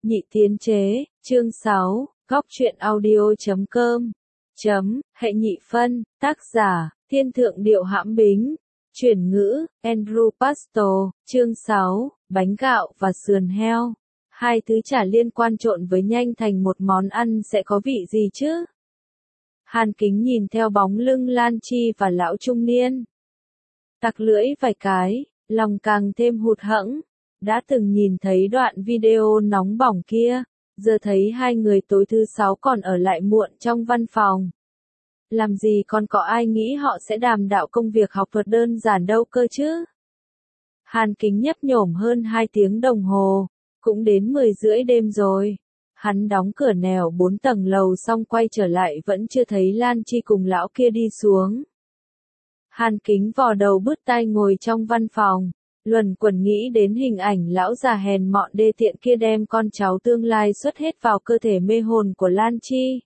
Nhị Tiến Chế, chương 6, Góc truyện audio.com. Hệ nhị phân, tác giả, Thiên Thượng Điệu Hãm Bính. Chuyển ngữ, Andrew Pastor, chương 6, bánh gạo và sườn heo. Hai thứ chả liên quan trộn với nhanh thành một món ăn sẽ có vị gì chứ? Hàn Kính nhìn theo bóng lưng Lan Chi và lão trung niên. Tặc lưỡi vài cái, lòng càng thêm hụt hẫng. Đã từng nhìn thấy đoạn video nóng bỏng kia, giờ thấy hai người tối thứ 6 còn ở lại muộn trong văn phòng. Làm gì còn có ai nghĩ họ sẽ đàm đạo công việc học thuật đơn giản đâu cơ chứ? Hàn Kính nhấp nhổm hơn 2 tiếng đồng hồ, cũng đến 10 rưỡi đêm rồi. Hắn đóng cửa nẻo 4 tầng lầu xong quay trở lại vẫn chưa thấy Lan Chi cùng lão kia đi xuống. Hàn Kính vò đầu bứt tai ngồi trong văn phòng, luẩn quẩn nghĩ đến hình ảnh lão già hèn mọn đê tiện kia đem con cháu tương lai xuất hết vào cơ thể mê hồn của Lan Chi.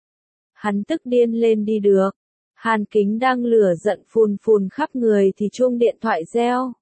Hắn tức điên lên đi được. Hàn Kính đang lửa giận phùn phùn khắp người thì chuông điện thoại reo.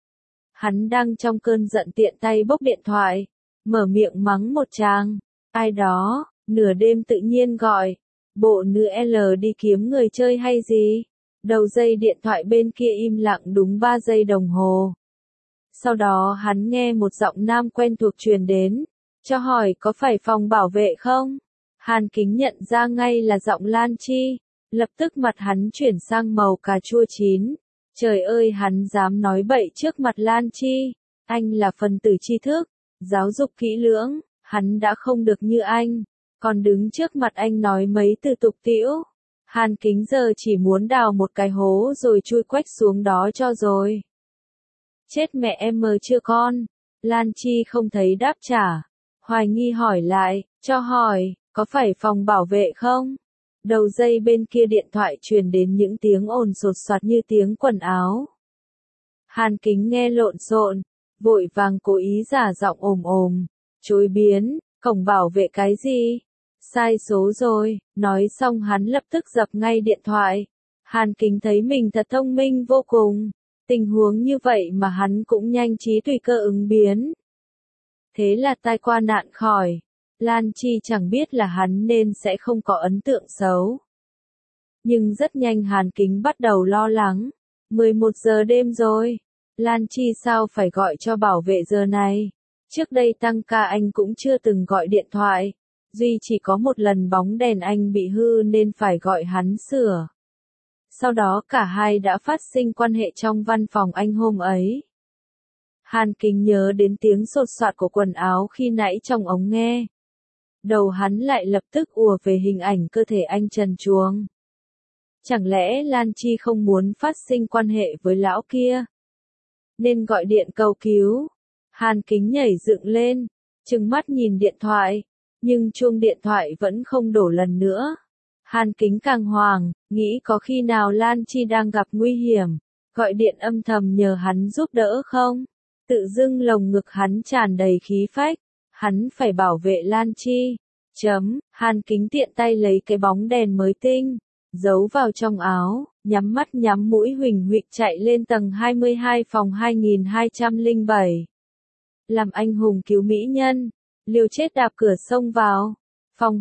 Hắn đang trong cơn giận tiện tay bốc điện thoại, mở miệng mắng một tràng. Ai đó, nửa đêm tự nhiên gọi. Bộ nữ L đi kiếm người chơi hay gì? Đầu dây điện thoại bên kia im lặng đúng 3 giây đồng hồ. Sau đó hắn nghe một giọng nam quen thuộc truyền đến, cho hỏi có phải phòng bảo vệ không? Hàn Kính nhận ra ngay là giọng Lan Chi, lập tức mặt hắn chuyển sang màu cà chua chín. Trời ơi, hắn dám nói bậy trước mặt Lan Chi, anh là phần tử tri thức, giáo dục kỹ lưỡng, hắn đã không được như anh, còn đứng trước mặt anh nói mấy từ tục tĩu. Hàn Kính giờ chỉ muốn đào một cái hố rồi chui quách xuống đó cho rồi. Chết mẹ em mờ chưa con? Lan Chi không thấy đáp trả. Hoài nghi hỏi lại, cho hỏi, có phải phòng bảo vệ không? Đầu dây bên kia điện thoại truyền đến những tiếng ồn sột soạt như tiếng quần áo. Hàn Kính nghe lộn xộn, vội vàng cố ý giả giọng ồm ồm, chối biến, cổng bảo vệ cái gì? Sai số rồi, nói xong hắn lập tức dập ngay điện thoại. Hàn Kính thấy mình thật thông minh vô cùng. Tình huống như vậy mà hắn cũng nhanh trí tùy cơ ứng biến. Thế là tai qua nạn khỏi. Lan Chi chẳng biết là hắn nên sẽ không có ấn tượng xấu. Nhưng rất nhanh Hàn Kính bắt đầu lo lắng. 11 giờ đêm rồi. Lan Chi sao phải gọi cho bảo vệ giờ này? Trước đây tăng ca anh cũng chưa từng gọi điện thoại. Duy chỉ có một lần bóng đèn anh bị hư nên phải gọi hắn sửa. Sau đó cả hai đã phát sinh quan hệ trong văn phòng anh hôm ấy. Hàn Kính nhớ đến tiếng sột soạt của quần áo khi nãy trong ống nghe. Đầu hắn lại lập tức ùa về hình ảnh cơ thể anh trần truồng. Chẳng lẽ Lan Chi không muốn phát sinh quan hệ với lão kia? Nên gọi điện cầu cứu. Hàn Kính nhảy dựng lên, trừng mắt nhìn điện thoại, nhưng chuông điện thoại vẫn không đổ lần nữa. Hàn Kính càng hoảng, nghĩ có khi nào Lan Chi đang gặp nguy hiểm, gọi điện âm thầm nhờ hắn giúp đỡ không? Tự dưng lồng ngực hắn tràn đầy khí phách, hắn phải bảo vệ Lan Chi. Hàn Kính tiện tay lấy cái bóng đèn mới tinh, giấu vào trong áo, nhắm mắt nhắm mũi huỳnh huỵch chạy lên tầng 22 phòng 2207. Làm anh hùng cứu mỹ nhân, liều chết đạp cửa xông vào. Phòng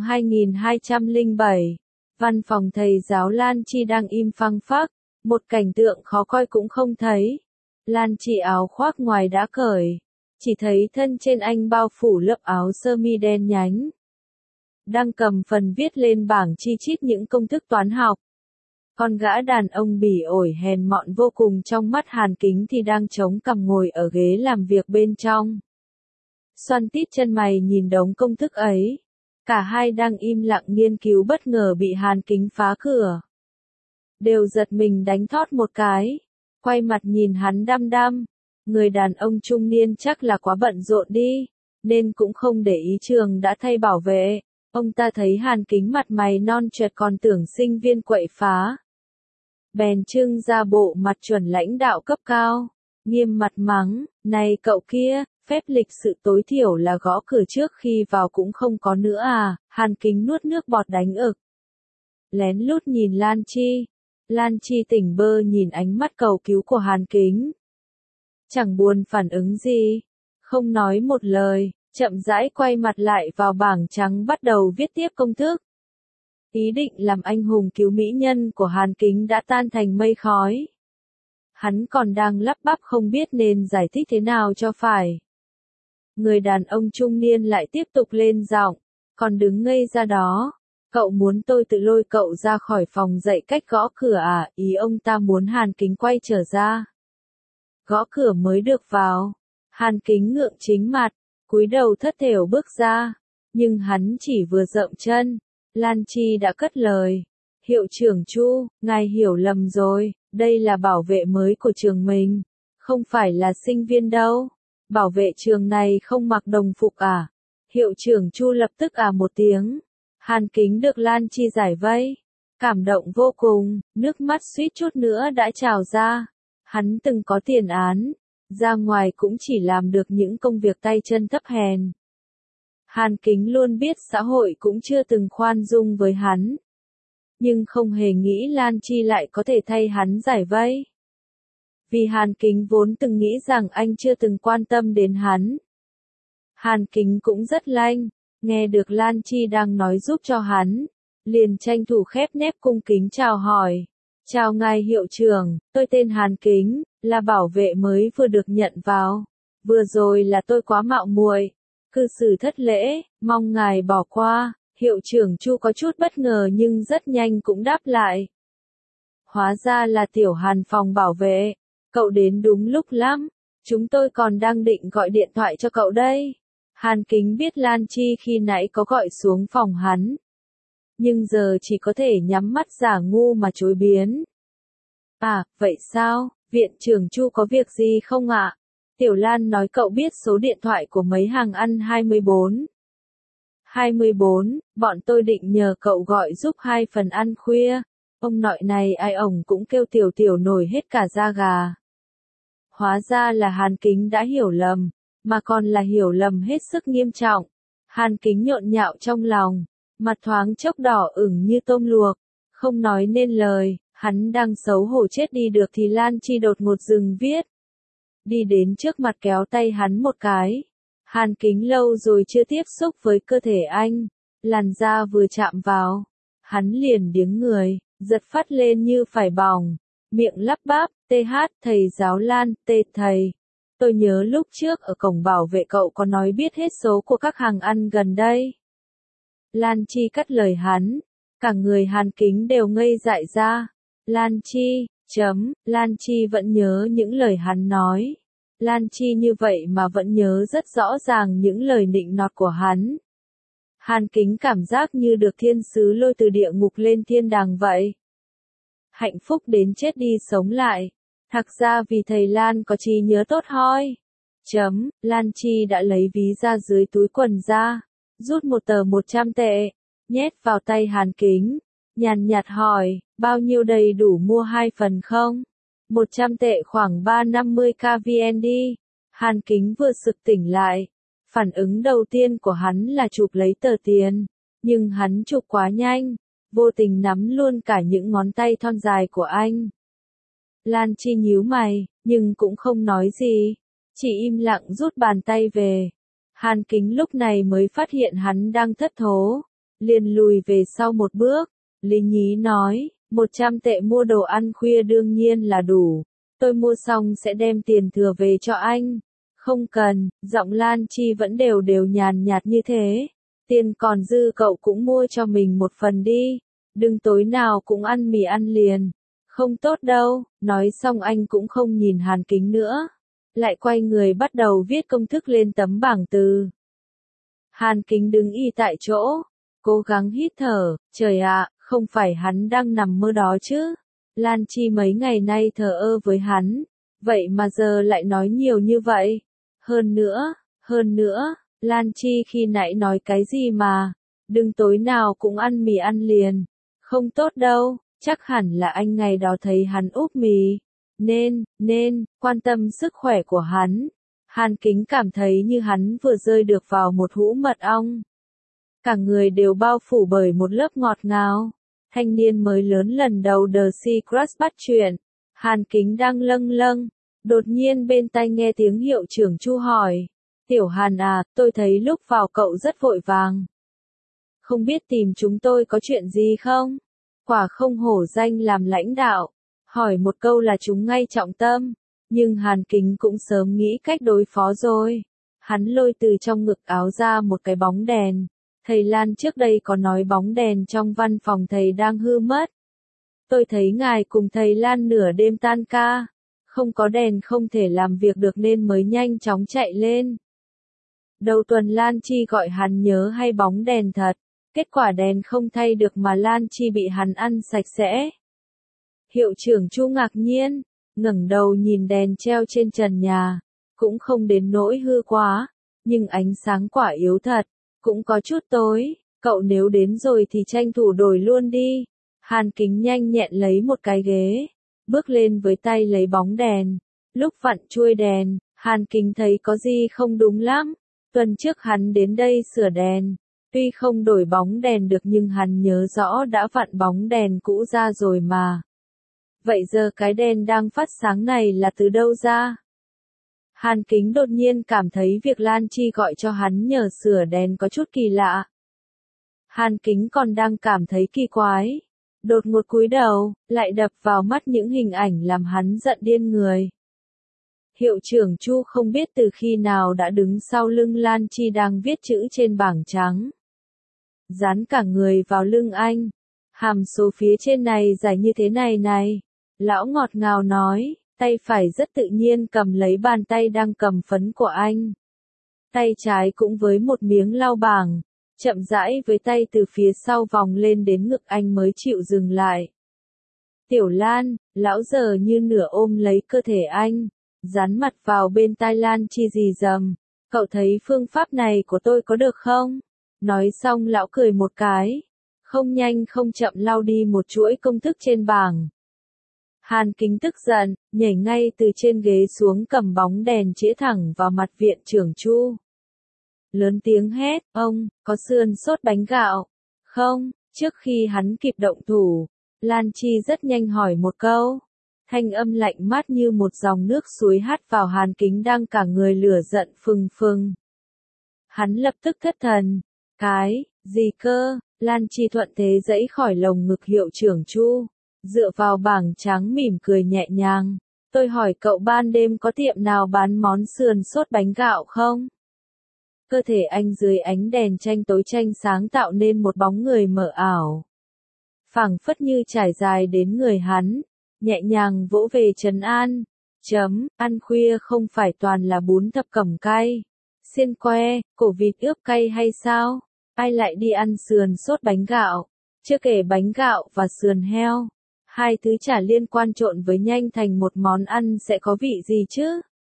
2207. Văn phòng thầy giáo Lan Chi đang im phăng phắc, một cảnh tượng khó coi cũng không thấy. Lan Chi áo khoác ngoài đã cởi, chỉ thấy thân trên anh bao phủ lớp áo sơ mi đen nhánh. Đang cầm phần viết lên bảng chi chít những công thức toán học. Con gã đàn ông bỉ ổi hèn mọn vô cùng trong mắt Hàn Kính thì đang chống cằm ngồi ở ghế làm việc bên trong. Xoăn tít chân mày nhìn đống công thức ấy. Cả hai đang im lặng nghiên cứu bất ngờ bị Hàn Kính phá cửa. Đều giật mình đánh thót một cái. Quay mặt nhìn hắn đăm đăm. Người đàn ông trung niên chắc là quá bận rộn đi. Nên cũng không để ý trường đã thay bảo vệ. Ông ta thấy Hàn Kính mặt mày non choẹt còn tưởng sinh viên quậy phá. Bèn trưng ra bộ mặt chuẩn lãnh đạo cấp cao. Nghiêm mặt mắng, này cậu kia, phép lịch sự tối thiểu là gõ cửa trước khi vào cũng không có nữa à? Hàn Kính nuốt nước bọt đánh ực. Lén lút nhìn Lan Chi. Lan Chi tỉnh bơ nhìn ánh mắt cầu cứu của Hàn Kính. Chẳng buồn phản ứng gì. Không nói một lời, chậm rãi quay mặt lại vào bảng trắng bắt đầu viết tiếp công thức. Ý định làm anh hùng cứu mỹ nhân của Hàn Kính đã tan thành mây khói. Hắn còn đang lắp bắp không biết nên giải thích thế nào cho phải. Người đàn ông trung niên lại tiếp tục lên giọng, còn đứng ngây ra đó. Cậu muốn tôi tự lôi cậu ra khỏi phòng dạy cách gõ cửa à? Ý ông ta muốn Hàn Kính quay trở ra. Gõ cửa mới được vào. Hàn Kính ngượng chính mặt, cúi đầu thất thểu bước ra. Nhưng hắn chỉ vừa dậm chân, Lan Chi đã cất lời. Hiệu trưởng Chu, ngài hiểu lầm rồi, đây là bảo vệ mới của trường mình, không phải là sinh viên đâu. Bảo vệ trường này không mặc đồng phục à? Hiệu trưởng Chu lập tức một tiếng. Hàn Kính được Lan Chi giải vây, cảm động vô cùng, nước mắt suýt chút nữa đã trào ra. Hắn từng có tiền án, ra ngoài cũng chỉ làm được những công việc tay chân thấp hèn. Hàn Kính luôn biết xã hội cũng chưa từng khoan dung với hắn, nhưng không hề nghĩ Lan Chi lại có thể thay hắn giải vây. Vì Hàn Kính vốn từng nghĩ rằng anh chưa từng quan tâm đến hắn. Hàn Kính cũng rất lanh, nghe được Lan Chi đang nói giúp cho hắn, liền tranh thủ khép nép cung kính chào hỏi. Chào ngài hiệu trưởng, tôi tên Hàn Kính, là bảo vệ mới vừa được nhận vào. Vừa rồi là tôi quá mạo muội, cư xử thất lễ, mong ngài bỏ qua. Hiệu trưởng Chu có chút bất ngờ nhưng rất nhanh cũng đáp lại. Hóa ra là tiểu Hàn phòng bảo vệ, cậu đến đúng lúc lắm, chúng tôi còn đang định gọi điện thoại cho cậu đây. Hàn Kính biết Lan Chi khi nãy có gọi xuống phòng hắn, nhưng giờ chỉ có thể nhắm mắt giả ngu mà chối biến. À, vậy sao, viện trưởng Chu có việc gì không ạ? Tiểu Lan nói cậu biết số điện thoại của mấy hàng ăn 24. 24, bọn tôi định nhờ cậu gọi giúp 2 phần ăn khuya. Ông nội này ai ổng cũng kêu tiểu tiểu nổi hết cả da gà. Hóa ra là Hàn Kính đã hiểu lầm, mà còn là hiểu lầm hết sức nghiêm trọng. Hàn Kính nhộn nhạo trong lòng, mặt thoáng chốc đỏ ửng như tôm luộc, không nói nên lời. Hắn đang xấu hổ chết đi được thì Lan Chi đột ngột dừng viết. Đi đến trước mặt kéo tay hắn một cái. Hàn Kính lâu rồi chưa tiếp xúc với cơ thể anh, làn da vừa chạm vào, hắn liền điếng người, giật phát lên như phải bỏng, miệng lắp bắp, thầy giáo Lan, thầy. Tôi nhớ lúc trước ở cổng bảo vệ cậu có nói biết hết số của các hàng ăn gần đây. Lan Chi cắt lời hắn, cả người Hàn Kính đều ngây dại ra. Lan Chi, Lan Chi vẫn nhớ những lời hắn nói. Lan Chi như vậy mà vẫn nhớ rất rõ ràng những lời nịnh nọt của hắn. Hàn Kính cảm giác như được thiên sứ lôi từ địa ngục lên thiên đàng vậy. Hạnh phúc đến chết đi sống lại. Thật ra vì thầy Lan có trí nhớ tốt hoi. Lan Chi đã lấy ví ra dưới túi quần ra, rút một tờ 100 tệ, nhét vào tay Hàn Kính, nhàn nhạt hỏi, bao nhiêu đầy đủ mua 2 phần không? 100 tệ khoảng 350k VN đi. Hàn Kính vừa sực tỉnh lại. Phản ứng đầu tiên của hắn là chụp lấy tờ tiền. Nhưng hắn chụp quá nhanh, vô tình nắm luôn cả những ngón tay thon dài của anh. Lan Chi nhíu mày, nhưng cũng không nói gì. Chỉ im lặng rút bàn tay về. Hàn Kính lúc này mới phát hiện hắn đang thất thố. Liền lùi về sau một bước. Lý nhí nói. 100 tệ mua đồ ăn khuya đương nhiên là đủ. Tôi mua xong sẽ đem tiền thừa về cho anh. Không cần, giọng Lan Chi vẫn đều nhàn nhạt như thế. Tiền còn dư cậu cũng mua cho mình một phần đi. Đừng tối nào cũng ăn mì ăn liền. Không tốt đâu. Nói xong anh cũng không nhìn Hàn Kính nữa. Lại quay người bắt đầu viết công thức lên tấm bảng từ. Hàn Kính đứng y tại chỗ. Cố gắng hít thở. Trời ạ, không phải hắn đang nằm mơ đó chứ. Lan Chi mấy ngày nay thờ ơ với hắn. Vậy mà giờ lại nói nhiều như vậy. Hơn nữa, Lan Chi khi nãy nói cái gì mà. Đừng tối nào cũng ăn mì ăn liền. Không tốt đâu, chắc hẳn là anh ngày đó thấy hắn úp mì. Nên, quan tâm sức khỏe của hắn. Hàn Kính cảm thấy như hắn vừa rơi được vào một hũ mật ong. Cả người đều bao phủ bởi một lớp ngọt ngào. Thanh niên mới lớn lần đầu The Secret bắt chuyện. Hàn Kính đang lâng lâng. Đột nhiên bên tai nghe tiếng hiệu trưởng Chu hỏi. Tiểu Hàn à, tôi thấy lúc vào cậu rất vội vàng. Không biết tìm chúng tôi có chuyện gì không? Quả không hổ danh làm lãnh đạo. Hỏi một câu là chúng ngay trọng tâm. Nhưng Hàn Kính cũng sớm nghĩ cách đối phó rồi. Hắn lôi từ trong ngực áo ra một cái bóng đèn. Thầy Lan trước đây có nói bóng đèn trong văn phòng thầy đang hư mất. Tôi thấy ngài cùng thầy Lan nửa đêm tan ca. Không có đèn không thể làm việc được nên mới nhanh chóng chạy lên. Đầu tuần Lan Chi gọi hắn nhớ hay bóng đèn thật. Kết quả đèn không thay được mà Lan Chi bị hắn ăn sạch sẽ. Hiệu trưởng Chu ngạc nhiên, ngẩng đầu nhìn đèn treo trên trần nhà. Cũng không đến nỗi hư quá, nhưng ánh sáng quả yếu thật, cũng có chút tối. Cậu nếu đến rồi thì tranh thủ đổi luôn đi. Hàn Kính nhanh nhẹn lấy một cái ghế, bước lên với tay lấy bóng đèn. Lúc vặn chuôi đèn, Hàn Kính thấy có gì không đúng lắm. Tuần trước hắn đến đây sửa đèn. Tuy không đổi bóng đèn được nhưng hắn nhớ rõ đã vặn bóng đèn cũ ra rồi mà. Vậy giờ cái đèn đang phát sáng này là từ đâu ra? Hàn Kính đột nhiên cảm thấy việc Lan Chi gọi cho hắn nhờ sửa đèn có chút kỳ lạ. Hàn Kính còn đang cảm thấy kỳ quái. Đột ngột cúi đầu, lại đập vào mắt những hình ảnh làm hắn giận điên người. Hiệu trưởng Chu không biết từ khi nào đã đứng sau lưng Lan Chi đang viết chữ trên bảng trắng. Dán cả người vào lưng anh. Hàm số phía trên này dài như thế này này. Lão ngọt ngào nói, tay phải rất tự nhiên cầm lấy bàn tay đang cầm phấn của anh. Tay trái cũng với một miếng lau bảng, chậm rãi với tay từ phía sau vòng lên đến ngực anh mới chịu dừng lại. Tiểu Lan, lão giờ như nửa ôm lấy cơ thể anh, dán mặt vào bên tai Lan Chi rì rầm. Cậu thấy phương pháp này của tôi có được không? Nói xong lão cười một cái, không nhanh không chậm lau đi một chuỗi công thức trên bảng. Hàn Kính tức giận, nhảy ngay từ trên ghế xuống cầm bóng đèn chĩa thẳng vào mặt viện trưởng Chu. Lớn tiếng hét, ông, có sườn sốt bánh gạo? Không, trước khi hắn kịp động thủ, Lan Chi rất nhanh hỏi một câu. Thanh âm lạnh mát như một dòng nước suối hắt vào Hàn Kính đang cả người lửa giận phừng phừng. Hắn lập tức thất thần. Cái, gì cơ? Lan Chi thuận thế giãy khỏi lồng ngực hiệu trưởng Chu, dựa vào bảng trắng mỉm cười nhẹ nhàng. Tôi hỏi cậu ban đêm có tiệm nào bán món sườn sốt bánh gạo không? Cơ thể anh dưới ánh đèn tranh tối tranh sáng tạo nên một bóng người mờ ảo. Phảng phất như trải dài đến người hắn, nhẹ nhàng vỗ về trấn an. Ăn khuya không phải toàn là bún thập cẩm cay, xiên que, cổ vịt ướp cay hay sao? Ai lại đi ăn sườn sốt bánh gạo? Chưa kể bánh gạo và sườn heo. Hai thứ chả liên quan trộn với nhanh thành một món ăn sẽ có vị gì chứ?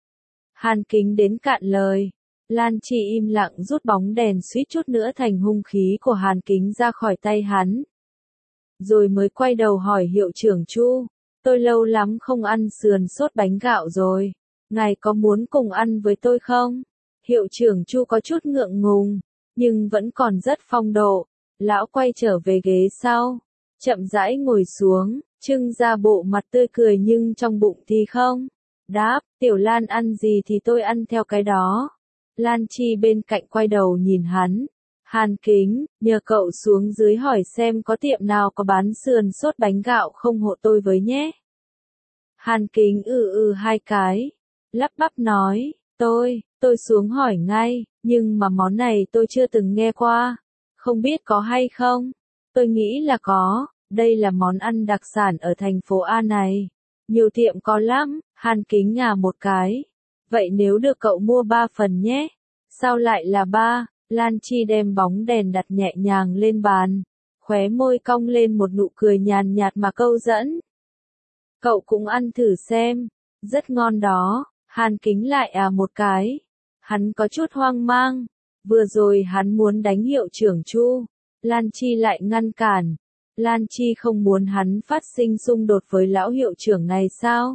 Hàn Kính đến cạn lời. Lan Chi im lặng rút bóng đèn suýt chút nữa thành hung khí của Hàn Kính ra khỏi tay hắn. Rồi mới quay đầu hỏi hiệu trưởng Chu. Tôi lâu lắm không ăn sườn sốt bánh gạo rồi. Ngài có muốn cùng ăn với tôi không? Hiệu trưởng Chu có chút ngượng ngùng, nhưng vẫn còn rất phong độ. Lão quay trở về ghế sau, chậm rãi ngồi xuống, trưng ra bộ mặt tươi cười nhưng trong bụng thì không. Đáp, Tiểu Lan ăn gì thì tôi ăn theo cái đó. Lan Chi bên cạnh quay đầu nhìn hắn. Hàn Kính, nhờ cậu xuống dưới hỏi xem có tiệm nào có bán sườn sốt bánh gạo không hộ tôi với nhé. Hàn Kính hai cái, lắp bắp nói, tôi xuống hỏi ngay, nhưng mà món này tôi chưa từng nghe qua. Không biết có hay không? Tôi nghĩ là có, đây là món ăn đặc sản ở thành phố A này. Nhiều tiệm có lắm, Hàn Kính ngà một cái. Vậy nếu được cậu mua 3 phần nhé. Sao lại là 3? Lan Chi đem bóng đèn đặt nhẹ nhàng lên bàn. Khóe môi cong lên một nụ cười nhàn nhạt mà câu dẫn. Cậu cũng ăn thử xem. Rất ngon đó. Hàn Kính lại một cái. Hắn có chút hoang mang. Vừa rồi hắn muốn đánh hiệu trưởng Chu. Lan Chi lại ngăn cản. Lan Chi không muốn hắn phát sinh xung đột với lão hiệu trưởng này sao?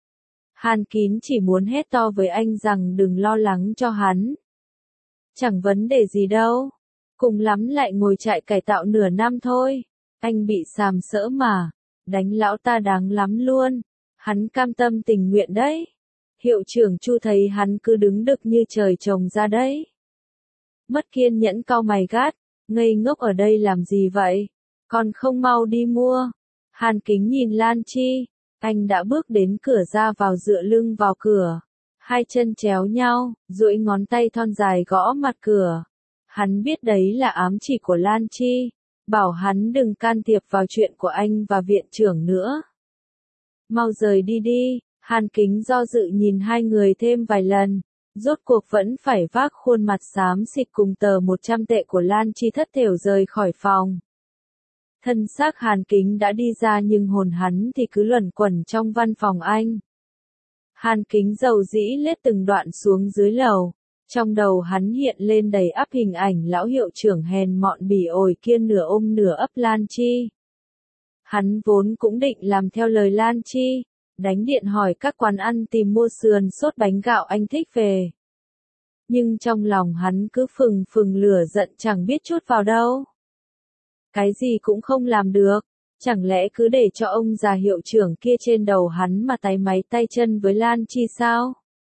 Hàn Kính chỉ muốn hét to với anh rằng đừng lo lắng cho hắn. Chẳng vấn đề gì đâu. Cùng lắm lại ngồi trại cải tạo nửa năm thôi. Anh bị sàm sỡ mà. Đánh lão ta đáng lắm luôn. Hắn cam tâm tình nguyện đấy. Hiệu trưởng Chu thấy hắn cứ đứng đực như trời trồng ra đấy. Mất kiên nhẫn cau mày gắt, ngây ngốc ở đây làm gì vậy? Còn không mau đi mua. Hàn Kính nhìn Lan Chi, anh đã bước đến cửa ra vào dựa lưng vào cửa. Hai chân chéo nhau, duỗi ngón tay thon dài gõ mặt cửa. Hắn biết đấy là ám chỉ của Lan Chi, bảo hắn đừng can thiệp vào chuyện của anh và viện trưởng nữa. Mau rời đi đi, Hàn Kính do dự nhìn hai người thêm vài lần, rốt cuộc vẫn phải vác khuôn mặt xám xịt cùng tờ 100 tệ của Lan Chi thất thểu rời khỏi phòng. Thân xác Hàn Kính đã đi ra nhưng hồn hắn thì cứ luẩn quẩn trong văn phòng anh. Hàn Kính dầu dĩ lết từng đoạn xuống dưới lầu, trong đầu hắn hiện lên đầy ắp hình ảnh lão hiệu trưởng hèn mọn bỉ ổi kia nửa ôm nửa ấp Lan Chi. Hắn vốn cũng định làm theo lời Lan Chi, đánh điện hỏi các quán ăn tìm mua sườn sốt bánh gạo anh thích về. Nhưng trong lòng hắn cứ phừng phừng lửa giận chẳng biết chút vào đâu. Cái gì cũng không làm được, chẳng lẽ cứ để cho ông già hiệu trưởng kia trên đầu hắn mà táy máy tay chân với Lan Chi sao?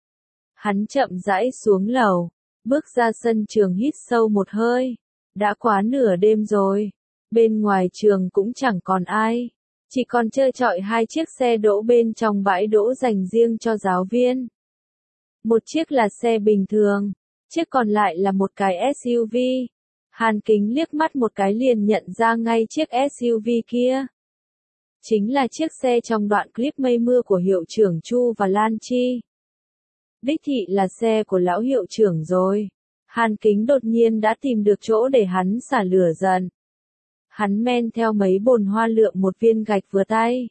Hắn chậm rãi xuống lầu, bước ra sân trường hít sâu một hơi. Đã quá nửa đêm rồi, bên ngoài trường cũng chẳng còn ai, chỉ còn trơ trọi hai chiếc xe đỗ bên trong bãi đỗ dành riêng cho giáo viên. Một chiếc là xe bình thường, chiếc còn lại là một cái SUV. Hàn Kính liếc mắt một cái liền nhận ra ngay chiếc SUV kia. Chính là chiếc xe trong đoạn clip mây mưa của hiệu trưởng Chu và Lan Chi. Đích thị là xe của lão hiệu trưởng rồi. Hàn Kính đột nhiên đã tìm được chỗ để hắn xả lửa giận. Hắn men theo mấy bồn hoa lượm một viên gạch vừa tay.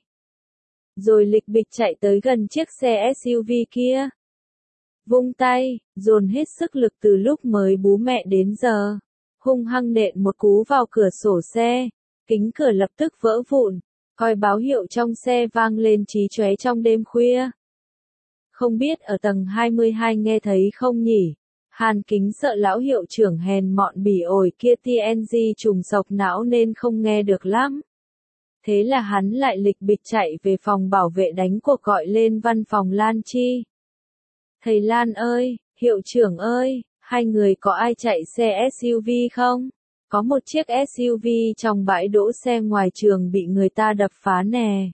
Rồi lịch bịch chạy tới gần chiếc xe SUV kia. Vung tay, dồn hết sức lực từ lúc mới bú mẹ đến giờ. Hung hăng nện một cú vào cửa sổ xe. Kính cửa lập tức vỡ vụn. Còi báo hiệu trong xe vang lên chí chóe trong đêm khuya. Không biết ở tầng 22 nghe thấy không nhỉ? Hàn Kính sợ lão hiệu trưởng hèn mọn bỉ ổi kia TNG trùng sộc não nên không nghe được lắm. Thế là hắn lại lịch bịch chạy về phòng bảo vệ đánh cuộc gọi lên văn phòng Lan Chi. Thầy Lan ơi, hiệu trưởng ơi, hai người có ai chạy xe SUV không? Có một chiếc SUV trong bãi đỗ xe ngoài trường bị người ta đập phá nè.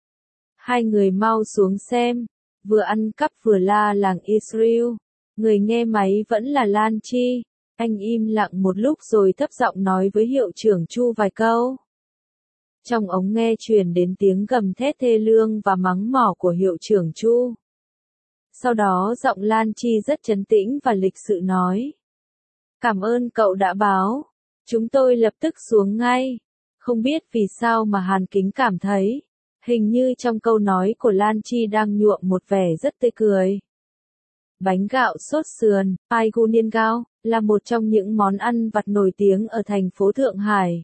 Hai người mau xuống xem, vừa ăn cắp vừa la làng Israel. Người nghe máy vẫn là Lan Chi. Anh im lặng một lúc rồi thấp giọng nói với hiệu trưởng Chu vài câu. Trong ống nghe truyền đến tiếng gầm thét thê lương và mắng mỏ của hiệu trưởng Chu. Sau đó giọng Lan Chi rất trấn tĩnh và lịch sự nói. Cảm ơn cậu đã báo. Chúng tôi lập tức xuống ngay. Không biết vì sao mà Hàn Kính cảm thấy, hình như trong câu nói của Lan Chi đang nhuộm một vẻ rất tươi cười. Bánh gạo sốt sườn, Pai Gu Niên Gao, là một trong những món ăn vặt nổi tiếng ở thành phố Thượng Hải.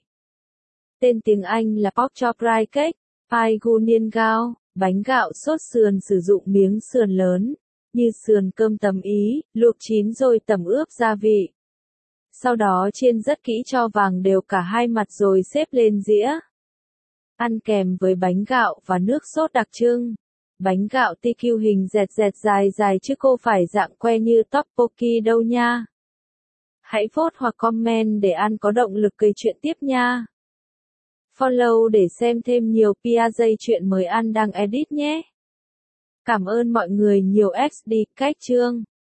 Tên tiếng Anh là Pork Chop Rye Cake, Pai Gu Niên Gao, bánh gạo sốt sườn sử dụng miếng sườn lớn, như sườn cơm tầm Ý, luộc chín rồi tẩm ướp gia vị. Sau đó chiên rất kỹ cho vàng đều cả hai mặt rồi xếp lên dĩa. Ăn kèm với bánh gạo và nước sốt đặc trưng. Bánh gạo TQ hình dẹt dẹt dài dài chứ cô phải dạng que như tteokbokki đâu nha. Hãy vote hoặc comment để ăn có động lực kể chuyện tiếp nha. Follow để xem thêm nhiều PA chuyện mới ăn đang edit nhé. Cảm ơn mọi người nhiều XD cách chương.